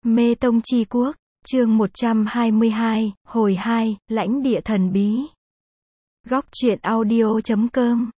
Mê Tông Chi Quốc, chương 122, hồi 2, lãnh địa thần bí. Góc truyện audio.com.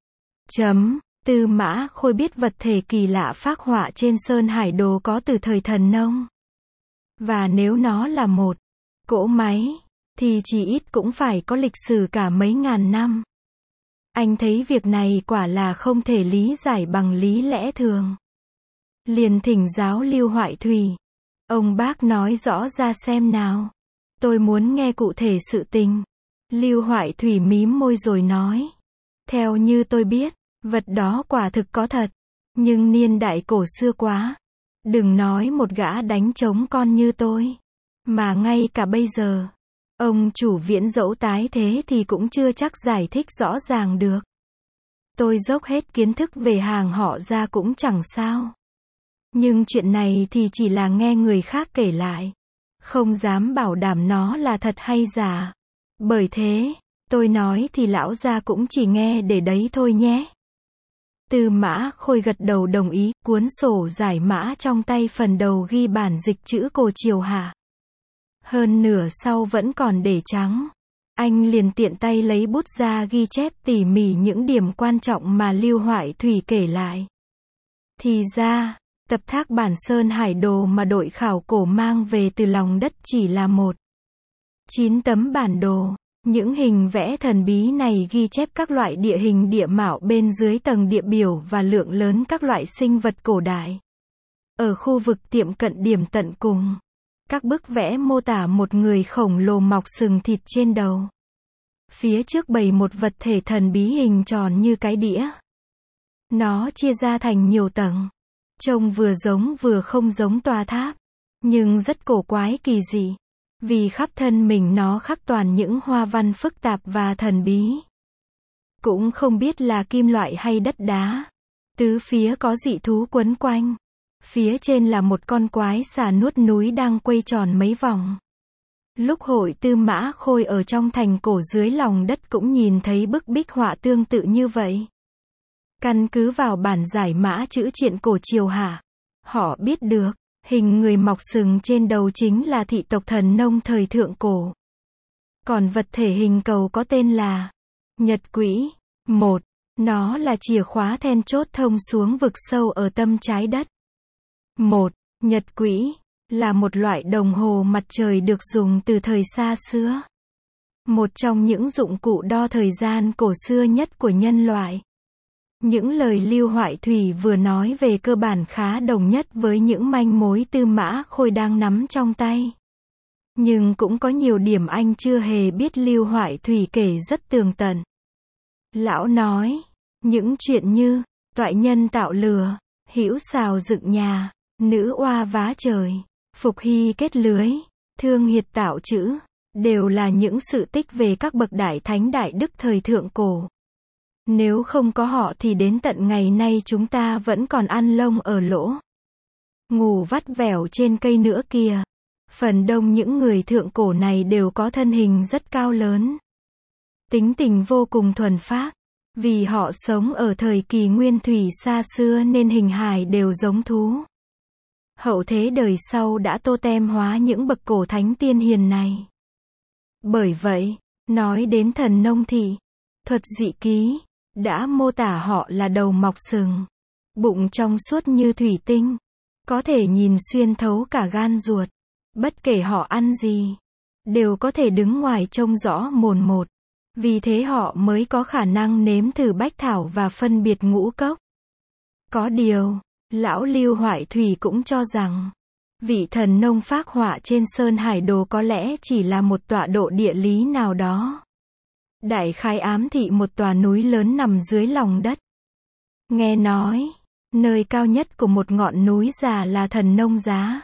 Tư Mã Khôi biết vật thể kỳ lạ phác họa trên Sơn Hải Đồ có từ thời Thần Nông. Và nếu nó là một cỗ máy, thì chỉ ít cũng phải có lịch sử cả mấy ngàn năm. Anh thấy việc này quả là không thể lý giải bằng lý lẽ thường. Liền thỉnh giáo Lưu Hoại Thủy. Ông bác nói rõ ra xem nào. Tôi muốn nghe cụ thể sự tình. Lưu Hoại Thủy mím môi rồi nói. Theo như tôi biết, vật đó quả thực có thật. Nhưng niên đại cổ xưa quá. Đừng nói một gã đánh trống con như tôi. Mà ngay cả bây giờ, ông chủ Viễn dẫu tái thế thì cũng chưa chắc giải thích rõ ràng được. Tôi dốc hết kiến thức về hàng họ ra cũng chẳng sao. Nhưng chuyện này thì chỉ là nghe người khác kể lại. Không dám bảo đảm nó là thật hay giả. Bởi thế, tôi nói thì lão gia cũng chỉ nghe để đấy thôi nhé. Tư Mã Khôi gật đầu đồng ý, cuốn sổ giải mã trong tay phần đầu ghi bản dịch chữ Cổ Triều Hạ. Hơn nửa sau vẫn còn để trắng. Anh liền tiện tay lấy bút ra ghi chép tỉ mỉ những điểm quan trọng mà Lưu Hoại Thủy kể lại. Thì ra, tập thác bản Sơn Hải Đồ mà đội khảo cổ mang về từ lòng đất chỉ là 9 tấm bản đồ. Những hình vẽ thần bí này ghi chép các loại địa hình địa mạo bên dưới tầng địa biểu và lượng lớn các loại sinh vật cổ đại. Ở khu vực tiệm cận điểm tận cùng, các bức vẽ mô tả một người khổng lồ mọc sừng thịt trên đầu. Phía trước bày một vật thể thần bí hình tròn như cái đĩa. Nó chia ra thành nhiều tầng. Trông vừa giống vừa không giống tòa tháp. Nhưng rất cổ quái kỳ dị. Vì khắp thân mình nó khắc toàn những hoa văn phức tạp và thần bí. Cũng không biết là kim loại hay đất đá. Tứ phía có dị thú quấn quanh. Phía trên là một con quái xà nuốt núi đang quay tròn mấy vòng. Lúc hội Tư Mã Khôi ở trong thành cổ dưới lòng đất cũng nhìn thấy bức bích họa tương tự như vậy. Căn cứ vào bản giải mã chữ triện Cổ Triều Hạ, họ biết được, hình người mọc sừng trên đầu chính là thị tộc Thần Nông thời thượng cổ. Còn vật thể hình cầu có tên là Nhật Quỹ. Nó là chìa khóa then chốt thông xuống vực sâu ở tâm trái đất. Nhật Quỹ là một loại đồng hồ mặt trời được dùng từ thời xa xưa. Một trong những dụng cụ đo thời gian cổ xưa nhất của nhân loại. Những lời Lưu Hoại Thủy vừa nói về cơ bản khá đồng nhất với những manh mối Tư Mã Khôi đang nắm trong tay. Nhưng cũng có nhiều điểm anh chưa hề biết Lưu Hoại Thủy kể rất tường tận. Lão nói, những chuyện như, toại nhân tạo lừa, hữu xào dựng nhà, nữ oa vá trời, phục hy kết lưới, thương hiệt tạo chữ, đều là những sự tích về các bậc đại thánh đại đức thời thượng cổ. Nếu không có họ thì đến tận ngày nay chúng ta vẫn còn ăn lông ở lỗ. Ngủ vắt vẻo trên cây nữa kìa. Phần đông những người thượng cổ này đều có thân hình rất cao lớn. Tính tình vô cùng thuần phác. Vì họ sống ở thời kỳ nguyên thủy xa xưa nên hình hài đều giống thú. Hậu thế đời sau đã tô tem hóa những bậc cổ thánh tiên hiền này. Bởi vậy, nói đến Thần Nông thì, thuật dị ký đã mô tả họ là đầu mọc sừng, bụng trong suốt như thủy tinh, có thể nhìn xuyên thấu cả gan ruột. Bất kể họ ăn gì, đều có thể đứng ngoài trông rõ mồn một. Vì thế họ mới có khả năng nếm thử bách thảo và phân biệt ngũ cốc. Có điều, lão Lưu Hoại Thủy cũng cho rằng, vị Thần Nông phác họa trên Sơn Hải Đồ có lẽ chỉ là một tọa độ địa lý nào đó. Đại khái ám thị một tòa núi lớn nằm dưới lòng đất. Nghe nói, nơi cao nhất của một ngọn núi già là Thần Nông Giá.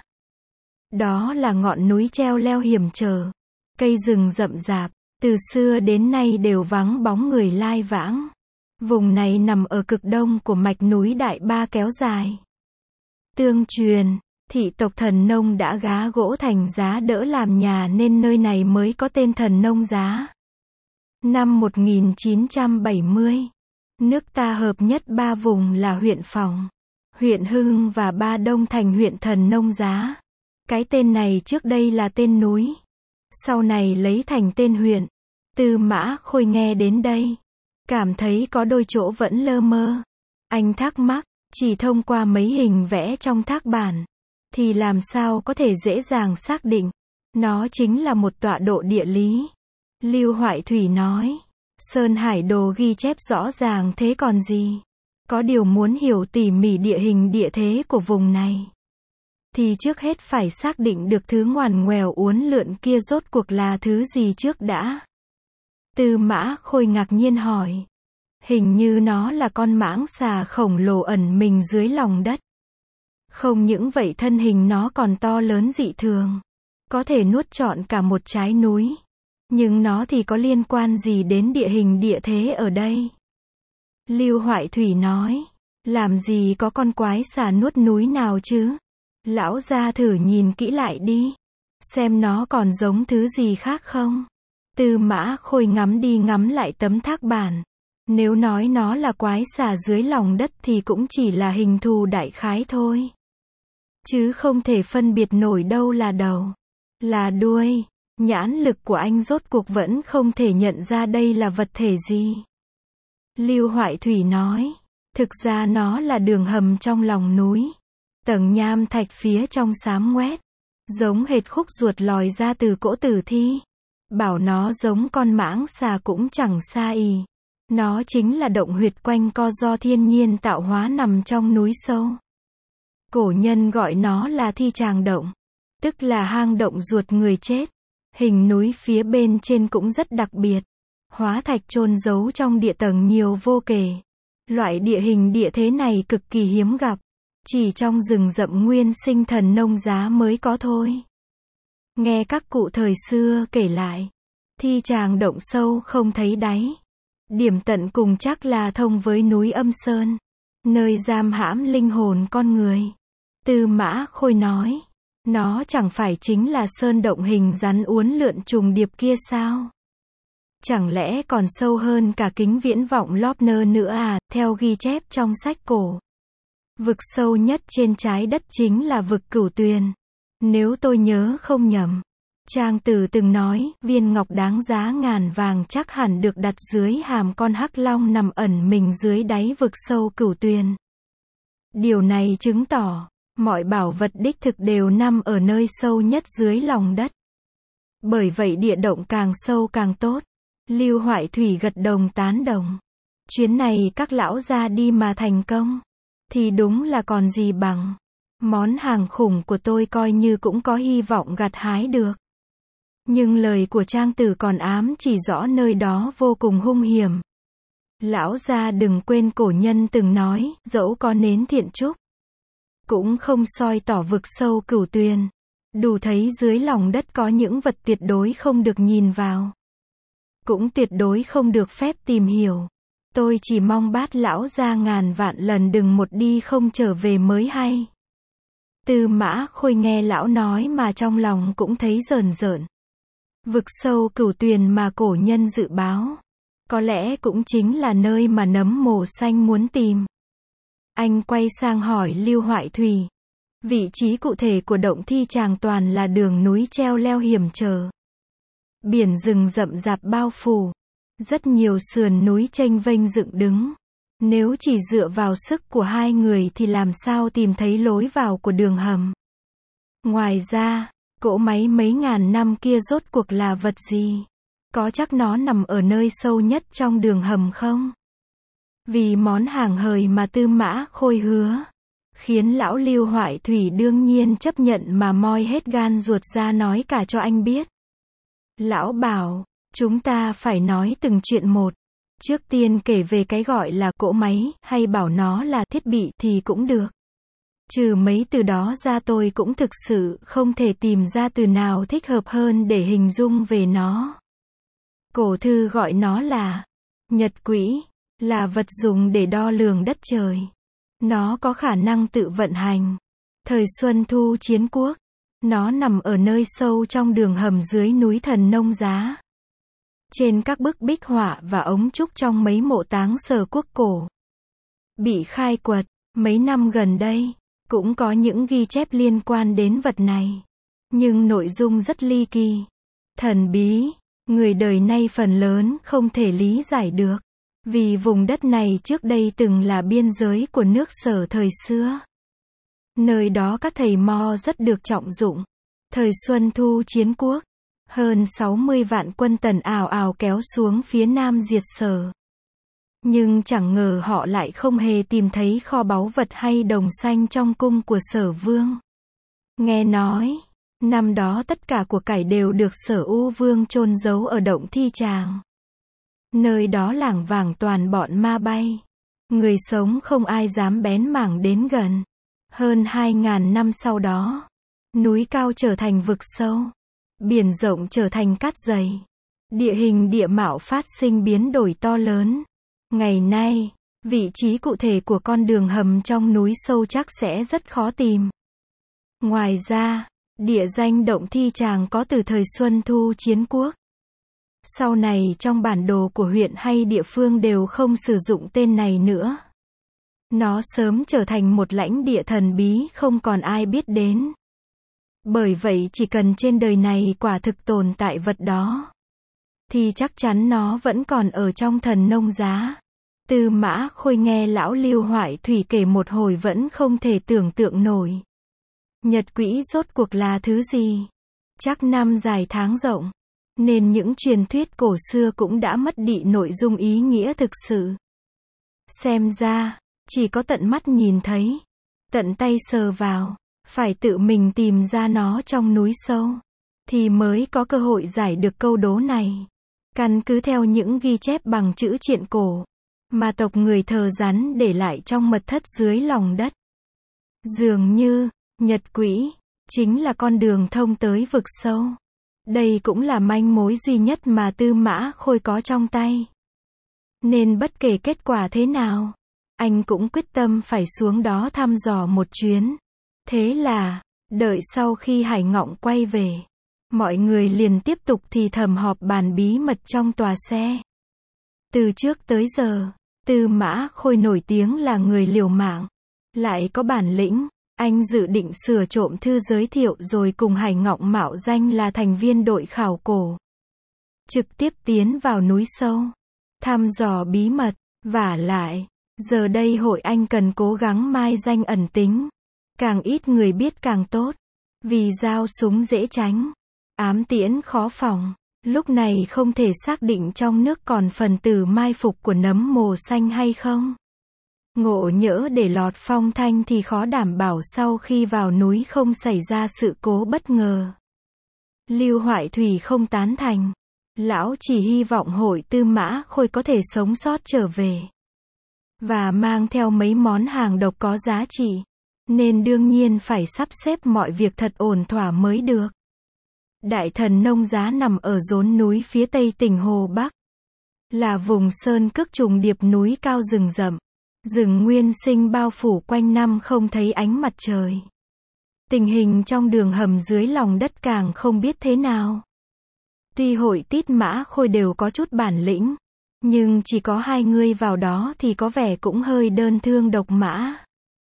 Đó là ngọn núi treo leo hiểm trở, cây rừng rậm rạp, từ xưa đến nay đều vắng bóng người lai vãng. Vùng này nằm ở cực đông của mạch núi Đại Ba kéo dài. Tương truyền, thị tộc Thần Nông đã gá gỗ thành giá đỡ làm nhà nên nơi này mới có tên Thần Nông Giá. Năm 1970, nước ta hợp nhất 3 vùng là huyện Phòng, huyện Hưng và Ba Đông thành huyện Thần Nông Giá. Cái tên này trước đây là tên núi, sau này lấy thành tên huyện. Tư Mã Khôi nghe đến đây, cảm thấy có đôi chỗ vẫn lơ mơ. Anh thắc mắc, chỉ thông qua mấy hình vẽ trong thác bản, thì làm sao có thể dễ dàng xác định, nó chính là một tọa độ địa lý. Lưu Hoại Thủy nói, Sơn Hải Đồ ghi chép rõ ràng thế còn gì. Có điều muốn hiểu tỉ mỉ địa hình địa thế của vùng này, thì trước hết phải xác định được thứ ngoằn ngoèo uốn lượn kia rốt cuộc là thứ gì trước đã. Tư Mã Khôi ngạc nhiên hỏi, hình như nó là con mãng xà khổng lồ ẩn mình dưới lòng đất. Không những vậy thân hình nó còn to lớn dị thường, có thể nuốt trọn cả một trái núi. Nhưng nó thì có liên quan gì đến địa hình địa thế ở đây? Lưu Hoại Thủy nói, làm gì có con quái xà nuốt núi nào chứ? Lão gia thử nhìn kỹ lại đi, xem nó còn giống thứ gì khác không? Tư Mã Khôi ngắm đi ngắm lại tấm thác bản. Nếu nói nó là quái xà dưới lòng đất thì cũng chỉ là hình thù đại khái thôi, chứ không thể phân biệt nổi đâu là đầu, là đuôi. Nhãn lực của anh rốt cuộc vẫn không thể nhận ra đây là vật thể gì. Lưu Hoại Thủy nói, thực ra nó là đường hầm trong lòng núi. Tầng nham thạch phía trong xám ngoét, giống hệt khúc ruột lòi ra từ cỗ tử thi. Bảo nó giống con mãng xà cũng chẳng xa ì. Nó chính là động huyệt quanh co do thiên nhiên tạo hóa nằm trong núi sâu. Cổ nhân gọi nó là thi tràng động, tức là hang động ruột người chết. Hình núi phía bên trên cũng rất đặc biệt. Hóa thạch chôn giấu trong địa tầng nhiều vô kể. Loại địa hình địa thế này cực kỳ hiếm gặp, chỉ trong rừng rậm nguyên sinh thần nông giá mới có thôi. Nghe các cụ thời xưa kể lại, thi tràng động sâu không thấy đáy. Điểm tận cùng chắc là thông với núi Âm Sơn, nơi giam hãm linh hồn con người. Tư Mã Khôi nói, nó chẳng phải chính là sơn động hình rắn uốn lượn trùng điệp kia sao? Chẳng lẽ còn sâu hơn cả kính viễn vọng Lobner nữa à? Theo ghi chép trong sách cổ, vực sâu nhất trên trái đất chính là vực Cửu Tuyền. Nếu tôi nhớ không nhầm, Trang Tử từng nói, viên ngọc đáng giá ngàn vàng chắc hẳn được đặt dưới hàm con hắc long nằm ẩn mình dưới đáy vực sâu Cửu Tuyền. Điều này chứng tỏ, mọi bảo vật đích thực đều nằm ở nơi sâu nhất dưới lòng đất. Bởi vậy địa động càng sâu càng tốt. Lưu Hoại Thủy gật đầu tán đồng. Chuyến này các lão ra đi mà thành công, thì đúng là còn gì bằng. Món hàng khủng của tôi coi như cũng có hy vọng gặt hái được. Nhưng lời của Trang Tử còn ám chỉ rõ nơi đó vô cùng hung hiểm. Lão gia đừng quên cổ nhân từng nói, dẫu có nến thiện trúc, cũng không soi tỏ vực sâu Cửu Tuyền. Đủ thấy dưới lòng đất có những vật tuyệt đối không được nhìn vào, cũng tuyệt đối không được phép tìm hiểu. Tôi chỉ mong bát lão gia ngàn vạn lần đừng một đi không trở về mới hay. Tư Mã Khôi nghe lão nói mà trong lòng cũng thấy rờn rợn. Vực sâu Cửu Tuyền mà cổ nhân dự báo, có lẽ cũng chính là nơi mà nấm mồ xanh muốn tìm. Anh quay sang hỏi Lưu Hoại Thủy, vị trí cụ thể của động thi tràng toàn là đường núi treo leo hiểm trở. Biển rừng rậm rạp bao phủ, rất nhiều sườn núi chênh vênh dựng đứng. Nếu chỉ dựa vào sức của hai người thì làm sao tìm thấy lối vào của đường hầm. Ngoài ra, cỗ máy mấy ngàn năm kia rốt cuộc là vật gì? Có chắc nó nằm ở nơi sâu nhất trong đường hầm không? Vì món hàng hời mà Tư Mã Khôi hứa, khiến lão Lưu Hoại Thủy đương nhiên chấp nhận mà moi hết gan ruột ra nói cả cho anh biết. Lão bảo, chúng ta phải nói từng chuyện một. Trước tiên kể về cái gọi là cỗ máy, hay bảo nó là thiết bị thì cũng được. Trừ mấy từ đó ra tôi cũng thực sự không thể tìm ra từ nào thích hợp hơn để hình dung về nó. Cổ thư gọi nó là nhật quỹ, là vật dùng để đo lường đất trời. Nó có khả năng tự vận hành. Thời Xuân Thu Chiến Quốc, nó nằm ở nơi sâu trong đường hầm dưới núi Thần Nông Giá. Trên các bức bích họa và ống trúc trong mấy mộ táng Sở Quốc cổ bị khai quật mấy năm gần đây, cũng có những ghi chép liên quan đến vật này. nhưng nội dung rất ly kỳ, thần bí, người đời nay phần lớn không thể lý giải được. Vì vùng đất này trước đây từng là biên giới của nước Sở thời xưa. Nơi đó các thầy mo rất được trọng dụng. Thời Xuân Thu chiến quốc, hơn 60 vạn quân Tần ào ào kéo xuống phía Nam diệt Sở. Nhưng chẳng ngờ họ lại không hề tìm thấy kho báu vật hay đồng xanh trong cung của Sở Vương. Nghe nói, năm đó tất cả của cải đều được Sở U Vương chôn giấu ở động Thi Tràng. Nơi đó lảng vảng toàn bọn ma bay. Người sống không ai dám bén mảng đến gần. Hơn 2.000 năm sau đó, núi cao trở thành vực sâu, biển rộng trở thành cát dày. Địa hình địa mạo phát sinh biến đổi to lớn. Ngày nay, vị trí cụ thể của con đường hầm trong núi sâu chắc sẽ rất khó tìm. Ngoài ra, địa danh động Thi Tràng có từ thời Xuân Thu chiến quốc. Sau này trong bản đồ của huyện hay địa phương đều không sử dụng tên này nữa. Nó sớm trở thành một lãnh địa thần bí không còn ai biết đến. Bởi vậy chỉ cần trên đời này quả thực tồn tại vật đó, thì chắc chắn nó vẫn còn ở trong Thần Nông Giá. Tư Mã Khôi nghe lão Lưu Hoại Thủy kể một hồi vẫn không thể tưởng tượng nổi. Nhật quỹ rốt cuộc là thứ gì? Chắc năm dài tháng rộng, nên những truyền thuyết cổ xưa cũng đã mất đi nội dung ý nghĩa thực sự. Xem ra, chỉ có tận mắt nhìn thấy, tận tay sờ vào, phải tự mình tìm ra nó trong núi sâu, thì mới có cơ hội giải được câu đố này. Căn cứ theo những ghi chép bằng chữ triện cổ, mà tộc người thờ rắn để lại trong mật thất dưới lòng đất. Dường như, nhật quỹ, chính là con đường thông tới vực sâu. Đây cũng là manh mối duy nhất mà Tư Mã Khôi có trong tay. Nên bất kể kết quả thế nào, anh cũng quyết tâm phải xuống đó thăm dò một chuyến. Thế là, đợi sau khi Hải Ngọng quay về, mọi người liền tiếp tục thì thầm họp bàn bí mật trong tòa xe. Từ trước tới giờ, Tư Mã Khôi nổi tiếng là người liều mạng, lại có bản lĩnh. Anh dự định sửa trộm thư giới thiệu rồi cùng Hải Ngọng mạo danh là thành viên đội khảo cổ, trực tiếp tiến vào núi sâu, thăm dò bí mật. Vả lại, giờ đây hội anh cần cố gắng mai danh ẩn tính, càng ít người biết càng tốt, vì dao súng dễ tránh, ám tiễn khó phòng. Lúc này không thể xác định trong nước còn phần tử mai phục của nấm mồ xanh hay không. Ngộ nhỡ để lọt phong thanh thì khó đảm bảo sau khi vào núi không xảy ra sự cố bất ngờ. Lưu Hoại Thủy không tán thành. Lão chỉ hy vọng hội Tư Mã Khôi có thể sống sót trở về, và mang theo mấy món hàng độc có giá trị. Nên đương nhiên phải sắp xếp mọi việc thật ổn thỏa mới được. Đại Thần Nông Giá nằm ở rốn núi phía tây tỉnh Hồ Bắc. Là vùng sơn cước trùng điệp núi cao rừng rậm. Rừng nguyên sinh bao phủ quanh năm không thấy ánh mặt trời. Tình hình trong đường hầm dưới lòng đất càng không biết thế nào. Tuy hội Tít Mã Khôi đều có chút bản lĩnh, nhưng chỉ có hai người vào đó thì có vẻ cũng hơi đơn thương độc mã.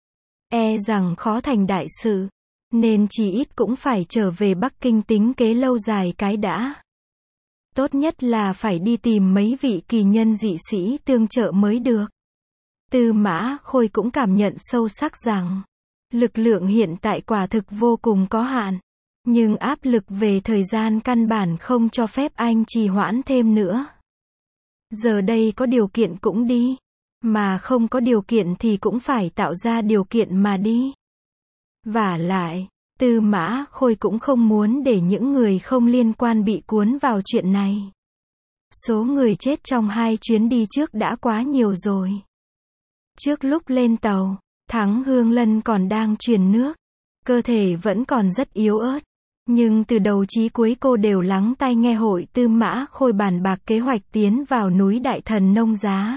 E rằng khó thành đại sự, nên chỉ ít cũng phải trở về Bắc Kinh tính kế lâu dài cái đã. Tốt nhất là phải đi tìm mấy vị kỳ nhân dị sĩ tương trợ mới được. Tư Mã Khôi cũng cảm nhận sâu sắc rằng, lực lượng hiện tại quả thực vô cùng có hạn, nhưng áp lực về thời gian căn bản không cho phép anh trì hoãn thêm nữa. Giờ đây có điều kiện cũng đi, mà không có điều kiện thì cũng phải tạo ra điều kiện mà đi. Vả lại, Tư Mã Khôi cũng không muốn để những người không liên quan bị cuốn vào chuyện này. Số người chết trong hai chuyến đi trước đã quá nhiều rồi. Trước lúc lên tàu, Thắng Hương Lân còn đang truyền nước. Cơ thể vẫn còn rất yếu ớt. Nhưng từ đầu chí cuối cô đều lắng tai nghe hội Tư Mã Khôi bàn bạc kế hoạch tiến vào núi Đại Thần Nông Giá.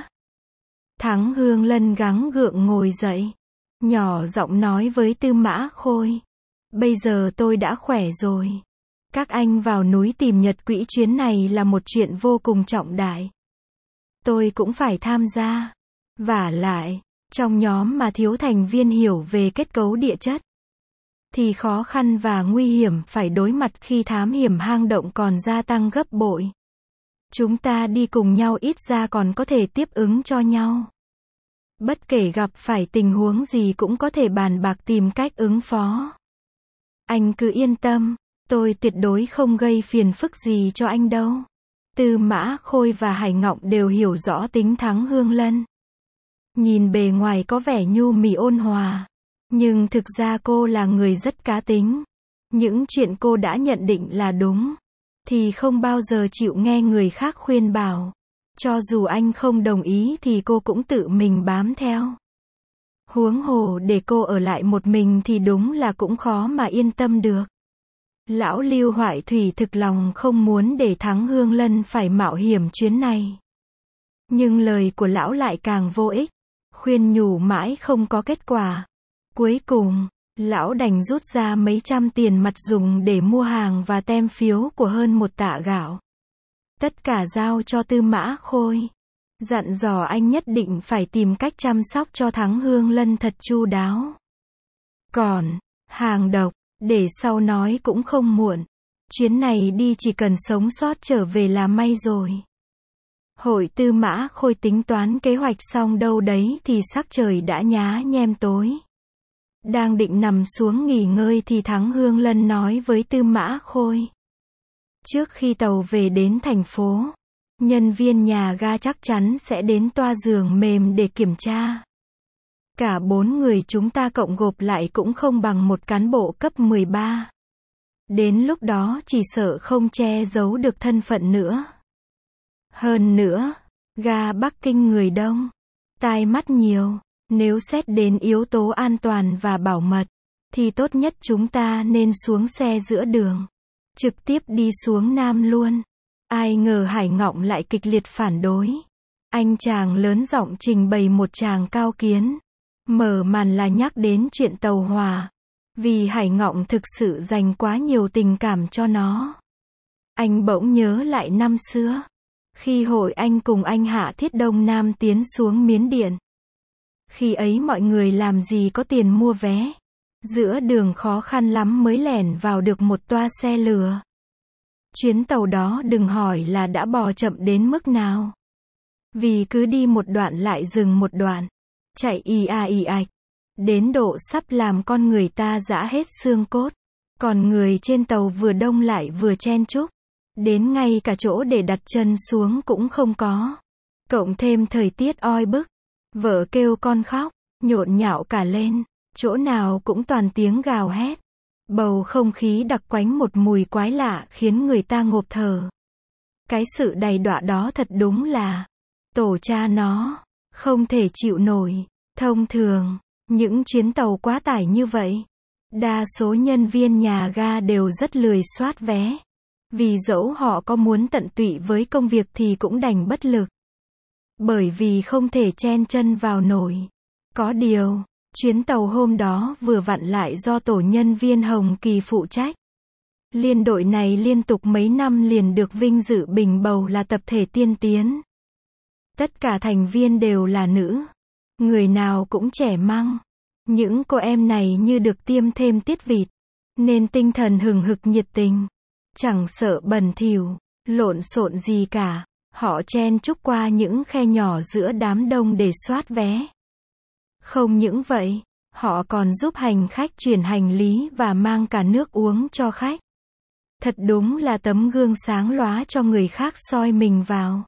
Thắng Hương Lân gắng gượng ngồi dậy, nhỏ giọng nói với Tư Mã Khôi. Bây giờ tôi đã khỏe rồi. Các anh vào núi tìm nhật quỹ chuyến này là một chuyện vô cùng trọng đại. Tôi cũng phải tham gia. Vả lại, trong nhóm mà thiếu thành viên hiểu về kết cấu địa chất. thì khó khăn và nguy hiểm phải đối mặt khi thám hiểm hang động còn gia tăng gấp bội. Chúng ta đi cùng nhau ít ra còn có thể tiếp ứng cho nhau. Bất kể gặp phải tình huống gì cũng có thể bàn bạc tìm cách ứng phó. Anh cứ yên tâm, tôi tuyệt đối không gây phiền phức gì cho anh đâu. Tư Mã Khôi và Hải Ngọng đều hiểu rõ tính Thắng Hương Lân. Nhìn bề ngoài có vẻ nhu mì ôn hòa, nhưng thực ra cô là người rất cá tính. Những chuyện cô đã nhận định là đúng, thì không bao giờ chịu nghe người khác khuyên bảo. Cho dù anh không đồng ý thì cô cũng tự mình bám theo. Huống hồ để cô ở lại một mình thì đúng là cũng khó mà yên tâm được. Lão Lưu Hoại Thủy thực lòng không muốn để Thắng Hương Lân phải mạo hiểm chuyến này. Nhưng lời của lão lại càng vô ích. Khuyên nhủ mãi không có kết quả. Cuối cùng, lão đành rút ra mấy trăm tiền mặt dùng để mua hàng và tem phiếu của hơn 1 tạ gạo. Tất cả giao cho Tư Mã Khôi. Dặn dò anh nhất định phải tìm cách chăm sóc cho Thắng Hương Lân thật chu đáo. Còn, hàng độc, để sau nói cũng không muộn. Chuyến này đi chỉ cần sống sót trở về là may rồi. Hội Tư Mã Khôi tính toán kế hoạch xong đâu đấy thì sắc trời đã nhá nhem tối. Đang định nằm xuống nghỉ ngơi thì Thắng Hương Lân nói với Tư Mã Khôi. Trước khi tàu về đến thành phố, nhân viên nhà ga chắc chắn sẽ đến toa giường mềm để kiểm tra. Cả 4 người chúng ta cộng gộp lại cũng không bằng một cán bộ cấp 13. Đến lúc đó chỉ sợ không che giấu được thân phận nữa. Hơn nữa, ga Bắc Kinh người đông, tai mắt nhiều, nếu xét đến yếu tố an toàn và bảo mật, thì tốt nhất chúng ta nên xuống xe giữa đường, trực tiếp đi xuống Nam luôn. Ai ngờ Hải Ngọng lại kịch liệt phản đối. Anh chàng lớn giọng trình bày một tràng cao kiến. Mở màn là nhắc đến chuyện tàu hỏa. Vì Hải Ngọng thực sự dành quá nhiều tình cảm cho nó. Anh bỗng nhớ lại năm xưa. Khi hội anh cùng anh Hạ Thiết Đông Nam tiến xuống Miến Điện. Khi ấy mọi người làm gì có tiền mua vé. Giữa đường khó khăn lắm mới lẻn vào được một toa xe lửa. Chuyến tàu đó đừng hỏi là đã bò chậm đến mức nào. Vì cứ đi một đoạn lại dừng một đoạn. Chạy ì ạch. Đến độ sắp làm con người ta rã hết xương cốt. Còn người trên tàu vừa đông lại vừa chen chúc. Đến ngay cả chỗ để đặt chân xuống cũng không có. Cộng thêm thời tiết oi bức. Vợ kêu con khóc, nhộn nhạo cả lên. Chỗ nào cũng toàn tiếng gào hét. Bầu không khí đặc quánh một mùi quái lạ khiến người ta ngộp thở. Cái sự đầy đọa đó thật đúng là tổ cha nó, không thể chịu nổi. Thông thường, những chuyến tàu quá tải như vậy, đa số nhân viên nhà ga đều rất lười soát vé. Vì dẫu họ có muốn tận tụy với công việc thì cũng đành bất lực. Bởi vì không thể chen chân vào nổi. Có điều, chuyến tàu hôm đó vừa vặn lại do tổ nhân viên Hồng Kỳ phụ trách. Liên đội này liên tục mấy năm liền được vinh dự bình bầu là tập thể tiên tiến. Tất cả thành viên đều là nữ. Người nào cũng trẻ măng. Những cô em này như được tiêm thêm tiết vịt. Nên tinh thần hừng hực nhiệt tình. Chẳng sợ bẩn thỉu, lộn xộn gì cả. Họ chen chúc qua những khe nhỏ giữa đám đông để soát vé. Không những vậy, họ còn giúp hành khách chuyển hành lý và mang cả nước uống cho khách. Thật đúng là tấm gương sáng lóa cho người khác soi mình vào.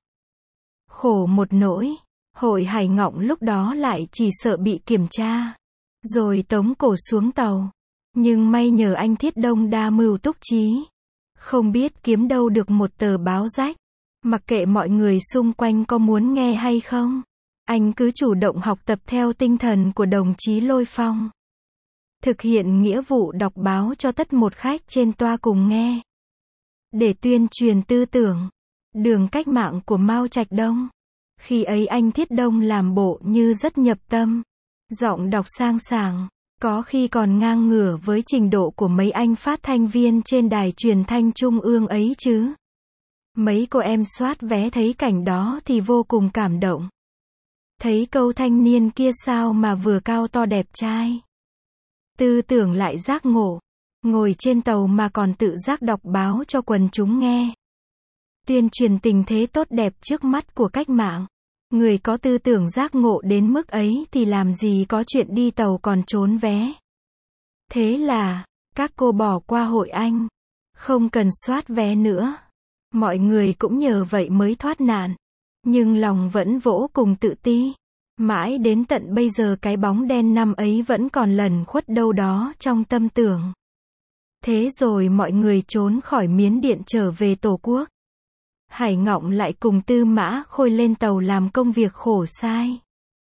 Khổ một nỗi, hội Hải Ngọng lúc đó lại chỉ sợ bị kiểm tra, rồi tống cổ xuống tàu. Nhưng may nhờ anh Thiết Đông đa mưu túc trí. Không biết kiếm đâu được một tờ báo rách. Mặc kệ mọi người xung quanh có muốn nghe hay không. Anh cứ chủ động học tập theo tinh thần của đồng chí Lôi Phong. Thực hiện nghĩa vụ đọc báo cho tất một khách trên toa cùng nghe. Để tuyên truyền tư tưởng, đường cách mạng của Mao Trạch Đông. Khi ấy anh Thiết Đông làm bộ như rất nhập tâm. Giọng đọc sang sảng, có khi còn ngang ngửa với trình độ của mấy anh phát thanh viên trên đài truyền thanh trung ương ấy chứ. Mấy cô em soát vé thấy cảnh đó thì vô cùng cảm động. Thấy câu thanh niên kia sao mà vừa cao to đẹp trai. Tư tưởng lại giác ngộ. ngồi trên tàu mà còn tự giác đọc báo cho quần chúng nghe. Tuyên truyền tình thế tốt đẹp trước mắt của cách mạng. Người có tư tưởng giác ngộ đến mức ấy thì làm gì có chuyện đi tàu còn trốn vé. Thế là, các cô bỏ qua Hội Anh. Không cần soát vé nữa. Mọi người cũng nhờ vậy mới thoát nạn. Nhưng lòng vẫn vô cùng tự ti. Mãi đến tận bây giờ cái bóng đen năm ấy vẫn còn lẩn khuất đâu đó trong tâm tưởng. Thế rồi mọi người trốn khỏi Miến Điện trở về Tổ quốc. Hải Ngọng lại cùng Tư Mã Khôi lên tàu làm công việc khổ sai.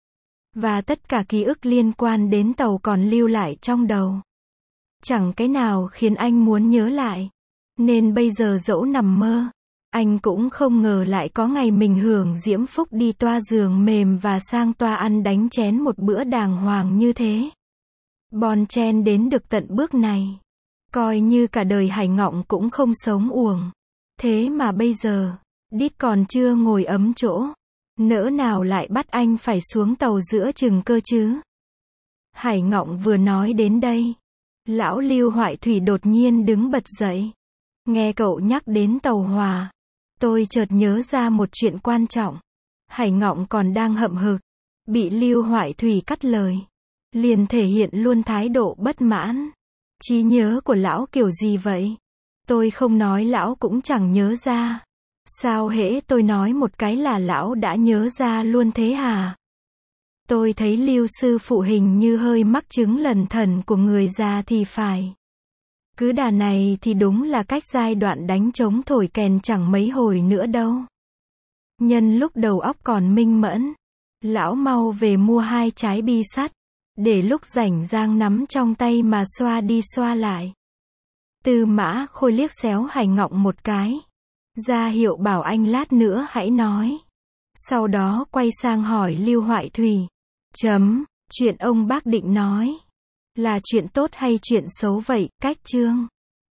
Và tất cả ký ức liên quan đến tàu còn lưu lại trong đầu. Chẳng cái nào khiến anh muốn nhớ lại. Nên bây giờ dẫu nằm mơ, anh cũng không ngờ lại có ngày mình hưởng diễm phúc đi toa giường mềm và sang toa ăn đánh chén một bữa đàng hoàng như thế. Bon chen đến được tận bước này. Coi như cả đời Hải Ngọng cũng không sống uổng. Thế mà bây giờ, đít còn chưa ngồi ấm chỗ. Nỡ nào lại bắt anh phải xuống tàu giữa chừng cơ chứ? Hải Ngọng vừa nói đến đây. Lão Lưu Hoại Thủy đột nhiên đứng bật dậy. Nghe cậu nhắc đến tàu hỏa. Tôi chợt nhớ ra một chuyện quan trọng. Hải Ngọng còn đang hậm hực. Bị Lưu Hoại Thủy cắt lời. Liền thể hiện luôn thái độ bất mãn. Trí nhớ của lão kiểu gì vậy? Tôi không nói lão cũng chẳng nhớ ra. Sao hễ tôi nói một cái là lão đã nhớ ra luôn thế hả? Tôi thấy Lưu sư phụ hình như hơi mắc chứng lẩn thẩn của người già thì phải. Cứ đà này thì đúng là cách giai đoạn đánh trống thổi kèn chẳng mấy hồi nữa đâu. Nhân lúc đầu óc còn minh mẫn, lão mau về mua 2 trái bi sắt, để lúc rảnh rang nắm trong tay mà xoa đi xoa lại. Tư Mã Khôi liếc xéo Hải Ngọng một cái, ra hiệu bảo anh lát nữa hãy nói. Sau đó quay sang hỏi Lưu Hoại Thủy. Chuyện ông bác định nói là chuyện tốt hay chuyện xấu vậy, Cách Trương?